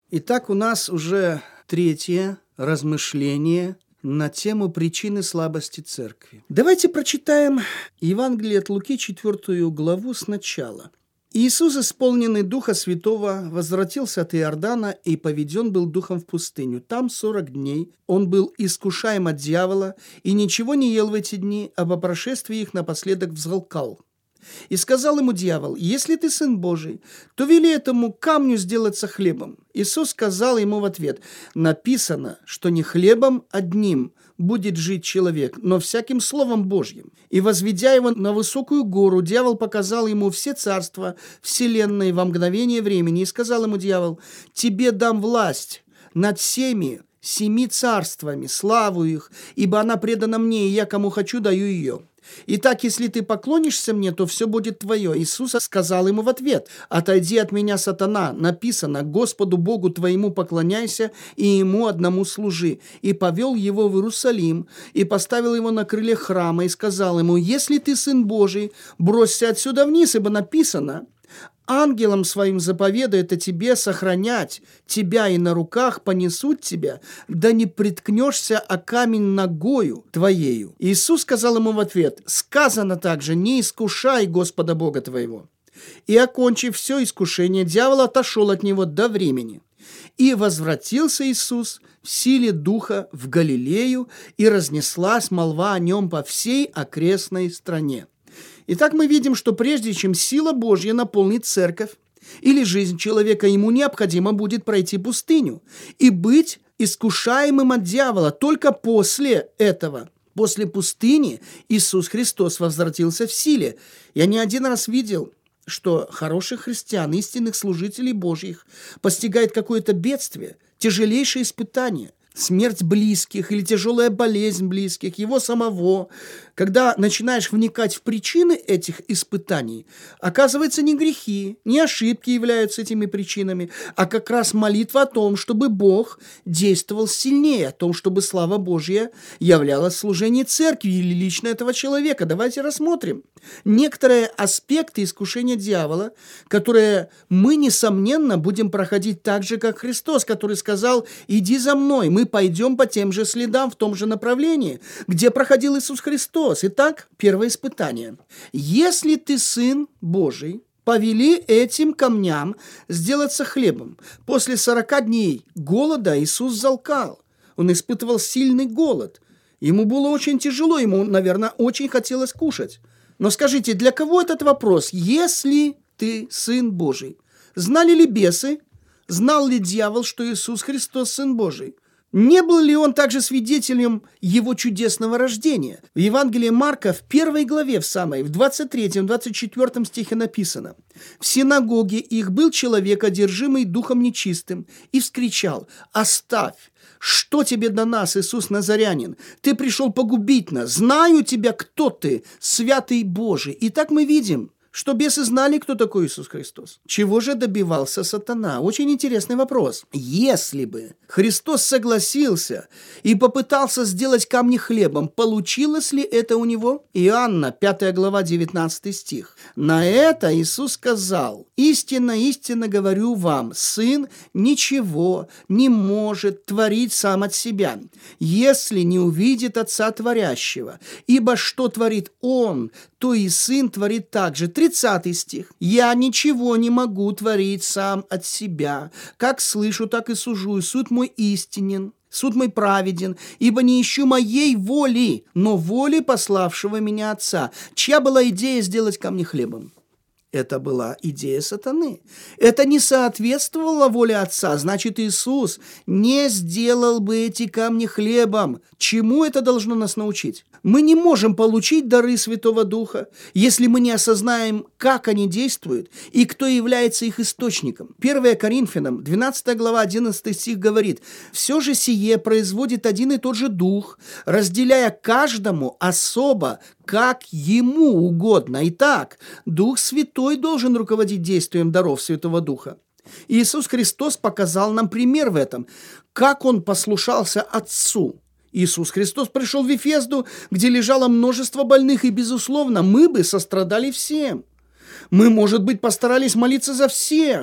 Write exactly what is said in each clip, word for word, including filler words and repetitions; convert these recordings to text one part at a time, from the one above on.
Итак, у нас уже третье размышление на тему причины слабости церкви. Давайте прочитаем Евангелие от Луки, четвертую главу сначала. «Иисус, исполненный Духа Святого, возвратился от Иордана и поведен был Духом в пустыню. Там сорок дней он был искушаем от дьявола и ничего не ел в эти дни, а по прошествии их напоследок взалкал. И сказал ему дьявол: если ты сын Божий, то вели этому камню сделаться хлебом. Иисус сказал ему в ответ: написано, что не хлебом одним будет жить человек, но всяким словом Божьим. И возведя его на высокую гору, дьявол показал ему все царства вселенной во мгновение времени. И сказал ему дьявол: тебе дам власть над всеми семи царствами, славу их, ибо она предана мне, и я кому хочу даю ее. Итак, если ты поклонишься мне, то все будет твое. Иисус сказал ему в ответ: отойди от меня, сатана, написано: Господу Богу твоему поклоняйся и ему одному служи. И повел его в Иерусалим, и поставил его на крыле храма, и сказал ему: если ты сын Божий, бросься отсюда вниз, ибо написано: ангелам своим заповедает о тебе сохранять тебя, и на руках понесут тебя, да не приткнешься о камень ногою твоею. Иисус сказал ему в ответ: сказано также: не искушай Господа Бога твоего. И, окончив все искушение, дьявол отошел от него до времени. И возвратился Иисус в силе Духа в Галилею, и разнеслась молва о нем по всей окрестной стране. Итак, мы видим, что прежде чем сила Божья наполнит церковь или жизнь человека, ему необходимо будет пройти пустыню и быть искушаемым от дьявола. Только после этого, после пустыни, Иисус Христос возвратился в силе. Я не один раз видел, что хороших христиан, истинных служителей Божьих, постигает какое-то бедствие, тяжелейшее испытание, смерть близких или тяжелая болезнь близких, его самого. Когда начинаешь вникать в причины этих испытаний, оказывается, не грехи, не ошибки являются этими причинами, а как раз молитва о том, чтобы Бог действовал сильнее, о том, чтобы слава Божья являлась в служении церкви или лично этого человека. Давайте рассмотрим некоторые аспекты искушения дьявола, которые мы, несомненно, будем проходить так же, как Христос, который сказал: иди за мной, мы пойдем по тем же следам, в том же направлении, где проходил Иисус Христос. Итак, первое испытание. Если ты сын Божий, повели этим камням сделаться хлебом. После сорока дней голода Иисус взалкал. Он испытывал сильный голод. Ему было очень тяжело, ему, наверное, очень хотелось кушать. Но скажите, для кого этот вопрос? Если ты сын Божий. Знали ли бесы? Знал ли дьявол, что Иисус Христос сын Божий? Не был ли он также свидетелем его чудесного рождения? В Евангелии Марка в первой главе, в самой, в двадцать третьем двадцать четвёртом стихе написано: «В синагоге их был человек, одержимый духом нечистым, и вскричал: оставь! Что тебе до нас, Иисус Назарянин? Ты пришел погубить нас! Знаю тебя, кто ты, святый Божий!» Итак, мы видим, что бесы знали, кто такой Иисус Христос. Чего же добивался сатана? Очень интересный вопрос. Если бы Христос согласился и попытался сделать камни хлебом, получилось ли это у него? Иоанна, пятая глава, девятнадцатый стих. На это Иисус сказал: истинно, истинно говорю вам, сын ничего не может творить сам от себя, если не увидит Отца Творящего. Ибо что творит Он, то и сын творит так же. тридцатый стих. «Я ничего не могу творить сам от себя. Как слышу, так и сужу, и суд мой истинен, суд мой праведен, ибо не ищу моей воли, но воли пославшего меня Отца». Чья была идея сделать камни хлебом? Это была идея сатаны. Это не соответствовало воле Отца. Значит, Иисус не сделал бы эти камни хлебом. Чему это должно нас научить? Мы не можем получить дары Святого Духа, если мы не осознаем, как они действуют и кто является их источником. первое Коринфянам, двенадцатая глава, одиннадцатый стих говорит: «Все же сие производит один и тот же Дух, разделяя каждому особо, как ему угодно». Итак, Дух Святой должен руководить действием даров Святого Духа. Иисус Христос показал нам пример в этом, как Он послушался Отцу. Иисус Христос пришел в Вифезду, где лежало множество больных, и, безусловно, мы бы сострадали всем. Мы, может быть, постарались молиться за всех,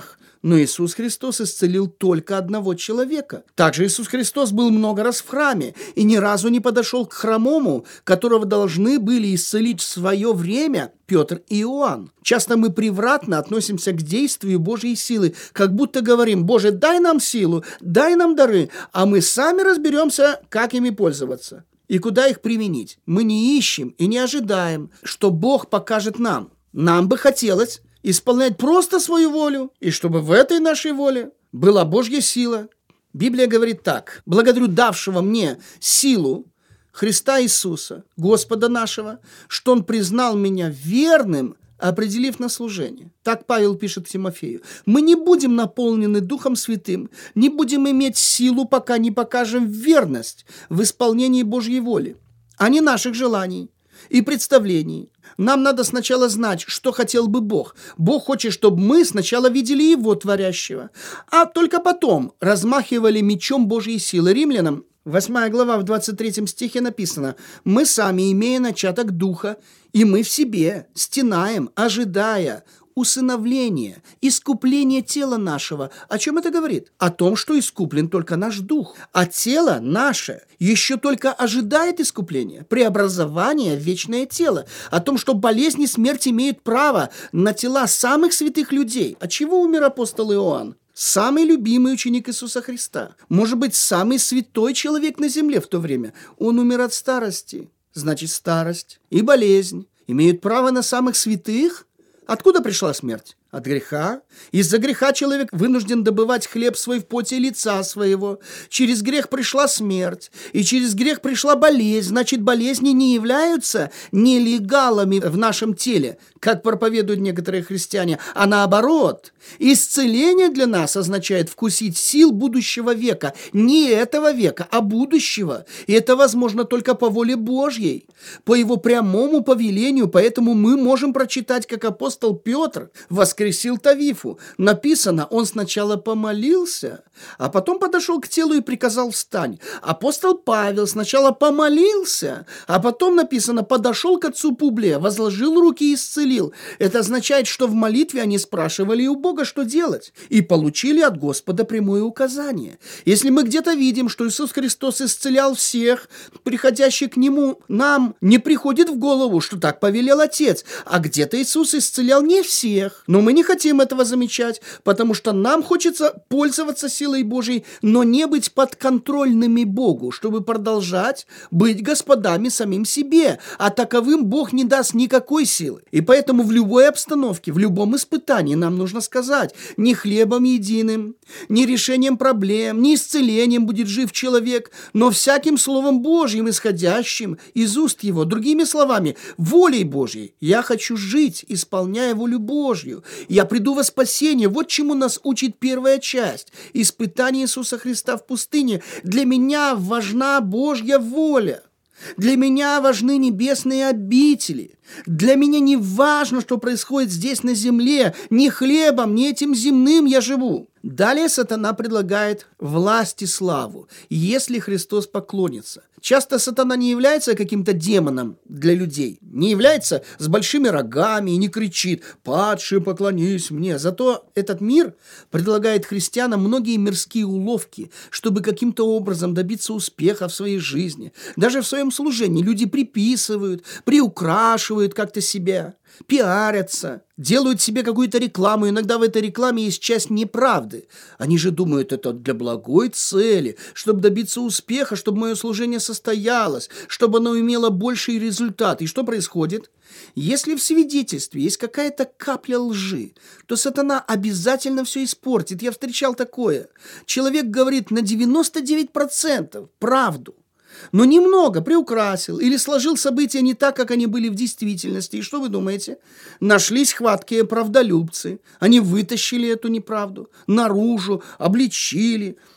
Но Иисус Христос исцелил только одного человека. Также Иисус Христос был много раз в храме и ни разу не подошел к хромому, которого должны были исцелить в свое время Петр и Иоанн. Часто мы превратно относимся к действию Божьей силы, как будто говорим: «Боже, дай нам силу, дай нам дары, а мы сами разберемся, как ими пользоваться и куда их применить». Мы не ищем и не ожидаем, что Бог покажет нам. Нам бы хотелось исполнять просто свою волю, и чтобы в этой нашей воле была Божья сила. Библия говорит так: «Благодарю давшего мне силу Христа Иисуса, Господа нашего, что Он признал меня верным, определив на служение». Так Павел пишет Тимофею. Мы не будем наполнены Духом Святым, не будем иметь силу, пока не покажем верность в исполнении Божьей воли, а не наших желаний и представлений. Нам надо сначала знать, что хотел бы Бог. Бог хочет, чтобы мы сначала видели Его творящего, а только потом размахивали мечом Божьей силы. Римлянам восьмая глава в двадцать третьем стихе написано: «Мы сами, имея начаток Духа, и мы в себе стенаем, ожидая усыновления, искупления тела нашего». О чем это говорит? О том, что искуплен только наш дух, а тело наше еще только ожидает искупления, преобразования в вечное тело. О том, что болезнь и смерть имеют право на тела самых святых людей. От чего умер апостол Иоанн? Самый любимый ученик Иисуса Христа. Может быть, самый святой человек на земле в то время. Он умер от старости. Значит, старость и болезнь имеют право на самых святых? Откуда пришла смерть? От греха. Из-за греха человек вынужден добывать хлеб свой в поте лица своего. Через грех пришла смерть, и через грех пришла болезнь. Значит, болезни не являются нелегалами в нашем теле, как проповедуют некоторые христиане, а наоборот. Исцеление для нас означает вкусить сил будущего века. Не этого века, а будущего. И это возможно только по воле Божьей, по Его прямому повелению. Поэтому мы можем прочитать, как апостол Петр воскресил Тавифу. Написано, он сначала помолился, а потом подошел к телу и приказал: «Встань». Апостол Павел сначала помолился, а потом написано, подошел к отцу Публия, возложил руки и исцелил. Это означает, что в молитве они спрашивали у Бога, что делать, и получили от Господа прямое указание. Если мы где-то видим, что Иисус Христос исцелял всех, приходящих к Нему, нам не приходит в голову, что так повелел Отец, а где-то Иисус исцелял не всех. Но мы не хотим этого замечать, потому что нам хочется пользоваться силой Божьей, но не быть подконтрольными Богу, чтобы продолжать быть господами самим себе. А таковым Бог не даст никакой силы. И поэтому в любой обстановке, в любом испытании нам нужно сказать: не хлебом единым, не решением проблем, не исцелением будет жив человек, но всяким словом Божьим, исходящим из уст Его. Другими словами, волей Божьей. Я хочу жить, исполняя волю Божью. Я приду во спасение. Вот чему нас учит первая часть. Испытание Иисуса Христа в пустыне. Для меня важна Божья воля. Для меня важны небесные обители. Для меня не важно, что происходит здесь на земле. Ни хлебом, ни этим земным я живу. Далее сатана предлагает власть и славу, если Христос поклонится. Часто сатана не является каким-то демоном для людей, не является с большими рогами и не кричит: «Падшие, поклонись мне». Зато этот мир предлагает христианам многие мирские уловки, чтобы каким-то образом добиться успеха в своей жизни. Даже в своем служении люди приписывают, приукрашивают как-то себя, пиарятся, делают себе какую-то рекламу. Иногда в этой рекламе есть часть неправды. Они же думают, это для благой цели, чтобы добиться успеха, чтобы мое служение состоялось, чтобы оно имело больший результат. И что происходит? Если в свидетельстве есть какая-то капля лжи, то сатана обязательно все испортит. Я встречал такое. Человек говорит на девяносто девять процентов правду, но немного приукрасил или сложил события не так, как они были в действительности. И что вы думаете? Нашлись хваткие правдолюбцы. Они вытащили эту неправду наружу, обличили,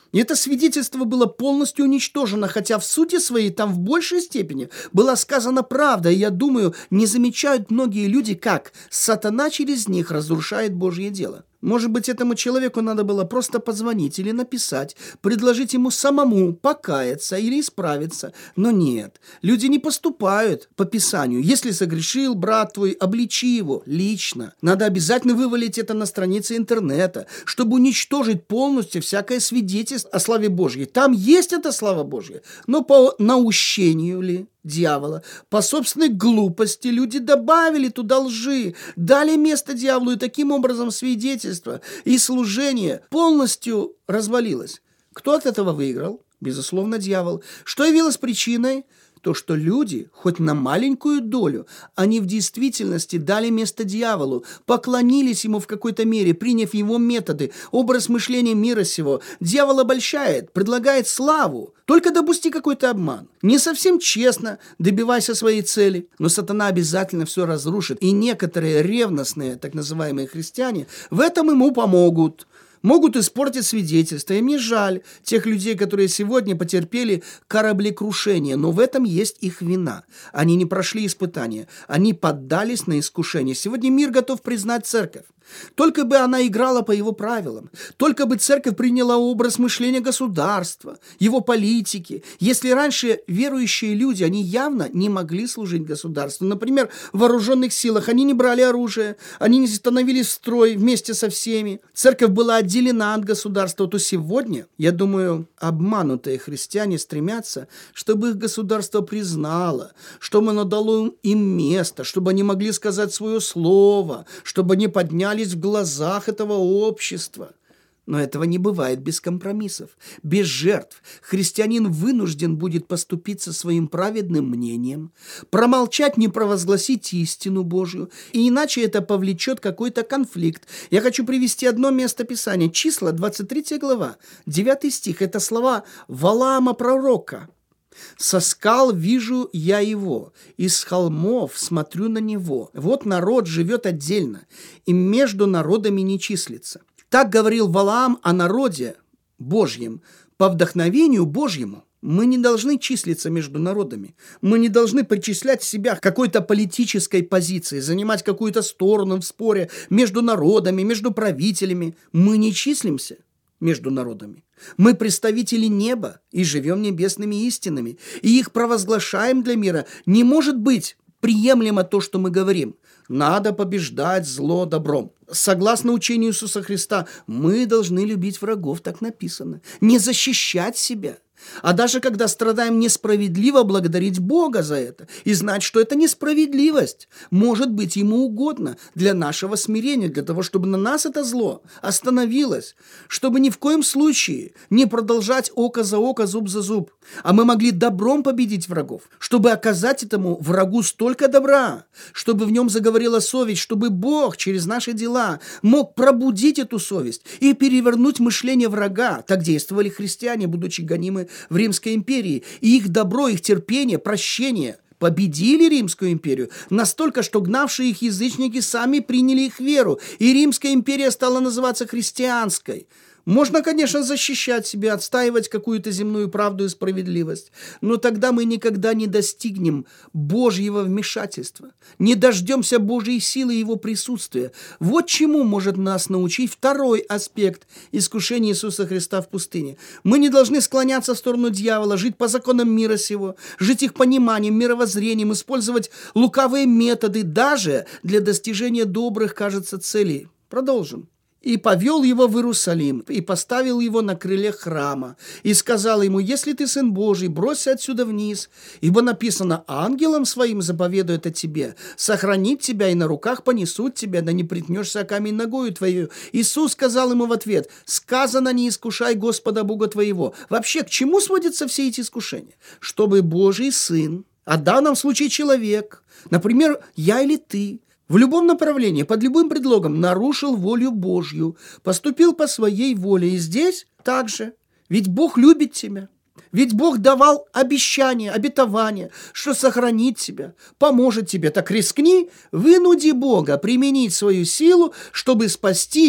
И это свидетельство было полностью уничтожено, хотя в сути своей там в большей степени была сказана правда. И я думаю, не замечают многие люди, как сатана через них разрушает Божье дело. Может быть, этому человеку надо было просто позвонить или написать, предложить ему самому покаяться или исправиться. Но нет, люди не поступают по Писанию. Если согрешил брат твой, обличи его лично. Надо обязательно вывалить это на странице интернета, чтобы уничтожить полностью всякое свидетельство о славе Божьей. Там есть эта слава Божья, но по наущению ли дьявола, по собственной глупости люди добавили туда лжи, дали место дьяволу, и таким образом свидетельство и служение полностью развалилось. Кто от этого выиграл? Безусловно, дьявол. Что явилось причиной? То, что люди, хоть на маленькую долю, они в действительности дали место дьяволу, поклонились ему в какой-то мере, приняв его методы, образ мышления мира сего. Дьявол обольщает, предлагает славу. Только допусти какой-то обман. Не совсем честно, добивайся своей цели. Но сатана обязательно все разрушит. И некоторые ревностные, так называемые христиане, в этом ему помогут. Могут испортить свидетельство. И мне жаль тех людей, которые сегодня потерпели кораблекрушение, но в этом есть их вина. Они не прошли испытания, они поддались на искушение. Сегодня мир готов признать церковь. Только бы она играла по его правилам, только бы церковь приняла образ мышления государства, его политики. Если раньше верующие люди, они явно не могли служить государству, например, в вооруженных силах, они не брали оружие, они не становились в строй вместе со всеми, церковь была отделена от государства, то сегодня, я думаю, обманутые христиане стремятся, чтобы их государство признало, чтобы оно дало им место, чтобы они могли сказать свое слово, чтобы они подняли в глазах этого общества. Но этого не бывает без компромиссов, без жертв. Христианин вынужден будет поступиться своим праведным мнением, промолчать, не провозгласить истину Божью, и иначе это повлечет какой-то конфликт. Я хочу привести одно место Писания. Числа, двадцать третья глава, девятый стих. Это слова Валаама пророка. «Со скал вижу я его, из холмов смотрю на него. Вот народ живет отдельно, и между народами не числится». Так говорил Валаам о народе Божьем по вдохновению Божьему. Мы не должны числиться между народами. Мы не должны причислять себя к какой-то политической позиции, занимать какую-то сторону в споре между народами, между правителями. Мы не числимся между народами. Мы представители неба и живем небесными истинами, и их провозглашаем для мира. Не может быть приемлемо то, что мы говорим. Надо побеждать зло добром. Согласно учению Иисуса Христа, мы должны любить врагов, так написано. Не защищать себя. А даже когда страдаем несправедливо, благодарить Бога за это и знать, что это несправедливость может быть Ему угодно для нашего смирения, для того, чтобы на нас это зло остановилось, чтобы ни в коем случае не продолжать око за око, зуб за зуб, а мы могли добром победить врагов, чтобы оказать этому врагу столько добра, чтобы в нем заговорила совесть, чтобы Бог через наши дела мог пробудить эту совесть и перевернуть мышление врага. Так действовали христиане, будучи гонимы в Римской империи, и их добро, их терпение, прощение победили Римскую империю настолько, что гнавшие их язычники сами приняли их веру, и Римская империя стала называться христианской. Можно, конечно, защищать себя, отстаивать какую-то земную правду и справедливость, но тогда мы никогда не достигнем Божьего вмешательства, не дождемся Божьей силы и Его присутствия. Вот чему может нас научить второй аспект искушения Иисуса Христа в пустыне. Мы не должны склоняться в сторону дьявола, жить по законам мира сего, жить их пониманием, мировоззрением, использовать лукавые методы даже для достижения добрых, кажется, целей. Продолжим. «И повел его в Иерусалим, и поставил его на крыле храма, и сказал ему: если ты сын Божий, бросься отсюда вниз, ибо написано: ангелом своим заповедует о тебе, сохранить тебя, и на руках понесут тебя, да не приткнешься о камень ногою твою». Иисус сказал ему в ответ: сказано: не искушай Господа Бога твоего. Вообще, к чему сводятся все эти искушения? Чтобы Божий сын, а в данном случае человек, например, я или ты, в любом направлении, под любым предлогом нарушил волю Божью, поступил по своей воле. И здесь также. Ведь Бог любит тебя. Ведь Бог давал обещание, обетование, что сохранит тебя, поможет тебе. Так рискни, вынуди Бога применить свою силу, чтобы спасти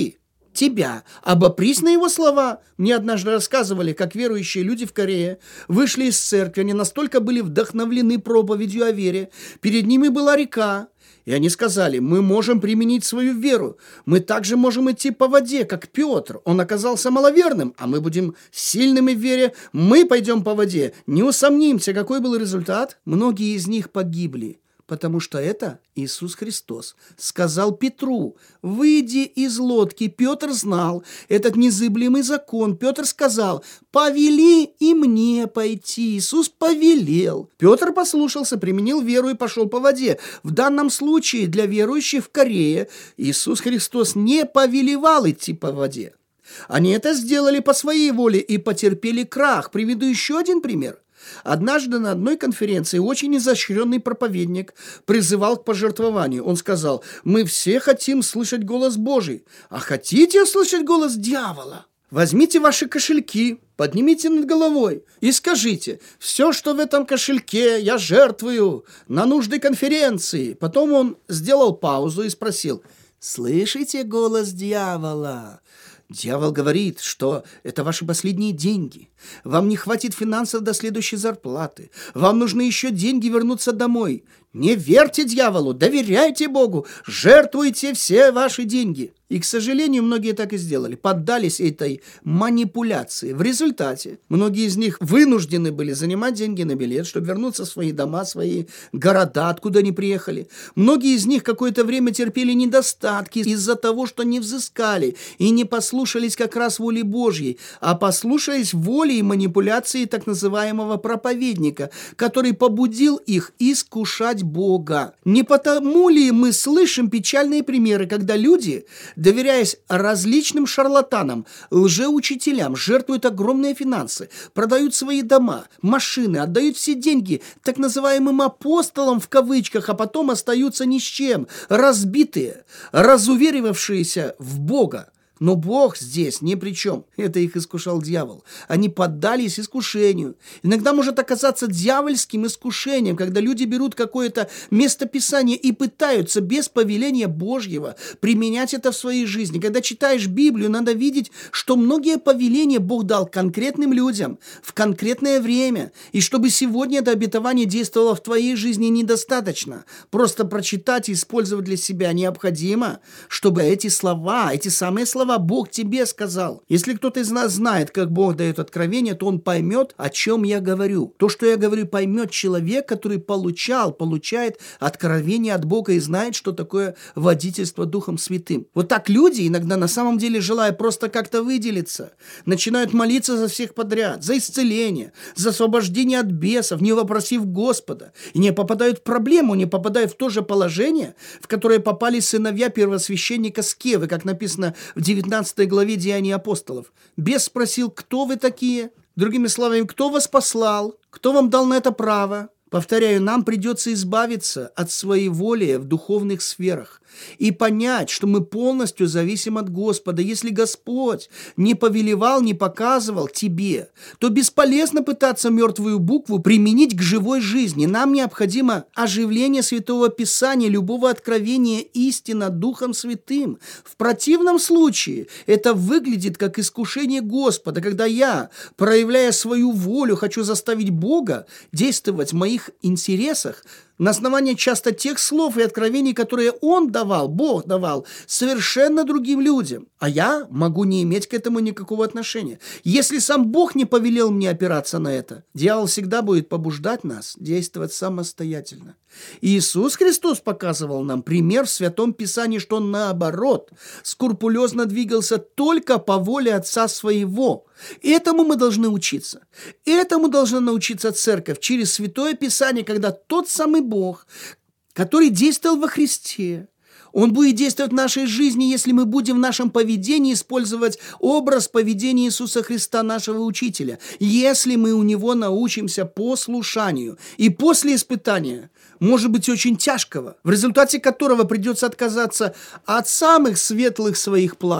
тебя. Обопрись на его слова. Мне однажды рассказывали, как верующие люди в Корее вышли из церкви. Они настолько были вдохновлены проповедью о вере. Перед ними была река. И они сказали: мы можем применить свою веру. Мы также можем идти по воде, как Петр. Он оказался маловерным, а мы будем сильными в вере. Мы пойдем по воде. Не усомнимся, какой был результат. Многие из них погибли, потому что это Иисус Христос сказал Петру: выйди из лодки. Петр знал этот незыблемый закон. Петр сказал: повели и мне пойти. Иисус повелел. Петр послушался, применил веру и пошел по воде. В данном случае для верующих в Корее Иисус Христос не повелевал идти по воде. Они это сделали по своей воле и потерпели крах. Приведу еще один пример. Однажды на одной конференции очень изощренный проповедник призывал к пожертвованию. Он сказал: мы все хотим слышать голос Божий, а хотите услышать голос дьявола? Возьмите ваши кошельки, поднимите над головой и скажите: все, что в этом кошельке, я жертвую на нужды конференции. Потом он сделал паузу и спросил: слышите голос дьявола? Дьявол говорит, что это ваши последние деньги. Вам не хватит финансов до следующей зарплаты. Вам нужны еще деньги вернуться домой. Не верьте дьяволу, доверяйте Богу, жертвуйте все ваши деньги. И, к сожалению, многие так и сделали, поддались этой манипуляции. В результате многие из них вынуждены были занимать деньги на билет, чтобы вернуться в свои дома, свои города, откуда они приехали. Многие из них какое-то время терпели недостатки из-за того, что не взыскали и не послушались как раз воли Божьей, а послушались воле и манипуляции так называемого проповедника, который побудил их искушать Бога. Не потому ли мы слышим печальные примеры, когда люди, доверяясь различным шарлатанам, лжеучителям, жертвуют огромные финансы, продают свои дома, машины, отдают все деньги так называемым апостолам в кавычках, а потом остаются ни с чем, разбитые, разуверивавшиеся в Бога. Но Бог здесь ни при чем. Это их искушал дьявол. Они поддались искушению. Иногда может оказаться дьявольским искушением, когда люди берут какое-то местописание и пытаются без повеления Божьего применять это в своей жизни. Когда читаешь Библию, надо видеть, что многие повеления Бог дал конкретным людям в конкретное время. И чтобы сегодня это обетование действовало в твоей жизни, недостаточно. Просто прочитать и использовать для себя необходимо, чтобы эти слова, эти самые слова Бог тебе сказал. Если кто-то из нас знает, как Бог дает откровение, то он поймет, о чем я говорю. То, что я говорю, поймет человек, который получал, получает откровение от Бога и знает, что такое водительство Духом Святым. Вот так люди, иногда на самом деле желая просто как-то выделиться, начинают молиться за всех подряд, за исцеление, за освобождение от бесов, не вопросив Господа, и не попадают в проблему, не попадают в то же положение, в которое попали сыновья первосвященника Скевы, как написано в девятнадцатой главе Деяний апостолов. Бес спросил: кто вы такие? Другими словами, кто вас послал? Кто вам дал на это право? Повторяю, нам придется избавиться от своей воли в духовных сферах и понять, что мы полностью зависим от Господа. Если Господь не повелевал, не показывал тебе, то бесполезно пытаться мертвую букву применить к живой жизни. Нам необходимо оживление Святого Писания, любого откровения истина Духом Святым. В противном случае это выглядит как искушение Господа, когда я, проявляя свою волю, хочу заставить Бога действовать в моих интересах, на основании часто тех слов и откровений, которые Он давал, Бог давал, совершенно другим людям. А я могу не иметь к этому никакого отношения. Если сам Бог не повелел мне опираться на это, дьявол всегда будет побуждать нас действовать самостоятельно. Иисус Христос показывал нам пример в Святом Писании, что Он, наоборот, скрупулезно двигался только по воле Отца Своего. Этому мы должны учиться. Этому должна научиться Церковь через Святое Писание, когда тот самый Бог, который действовал во Христе, Он будет действовать в нашей жизни, если мы будем в нашем поведении использовать образ поведения Иисуса Христа, нашего Учителя. Если мы у Него научимся послушанию. И после испытания, может быть, очень тяжкого, в результате которого придется отказаться от самых светлых своих планов,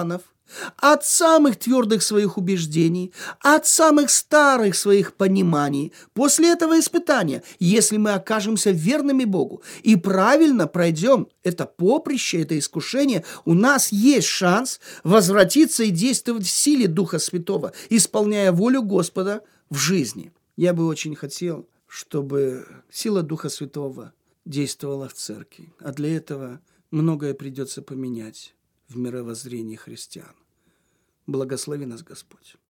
от самых твердых своих убеждений, от самых старых своих пониманий. После этого испытания, если мы окажемся верными Богу и правильно пройдем это поприще, это искушение, у нас есть шанс возвратиться и действовать в силе Духа Святого, исполняя волю Господа в жизни. Я бы очень хотел, чтобы сила Духа Святого действовала в церкви, а для этого многое придется поменять в мировоззрении христиан. Благослови нас Господь.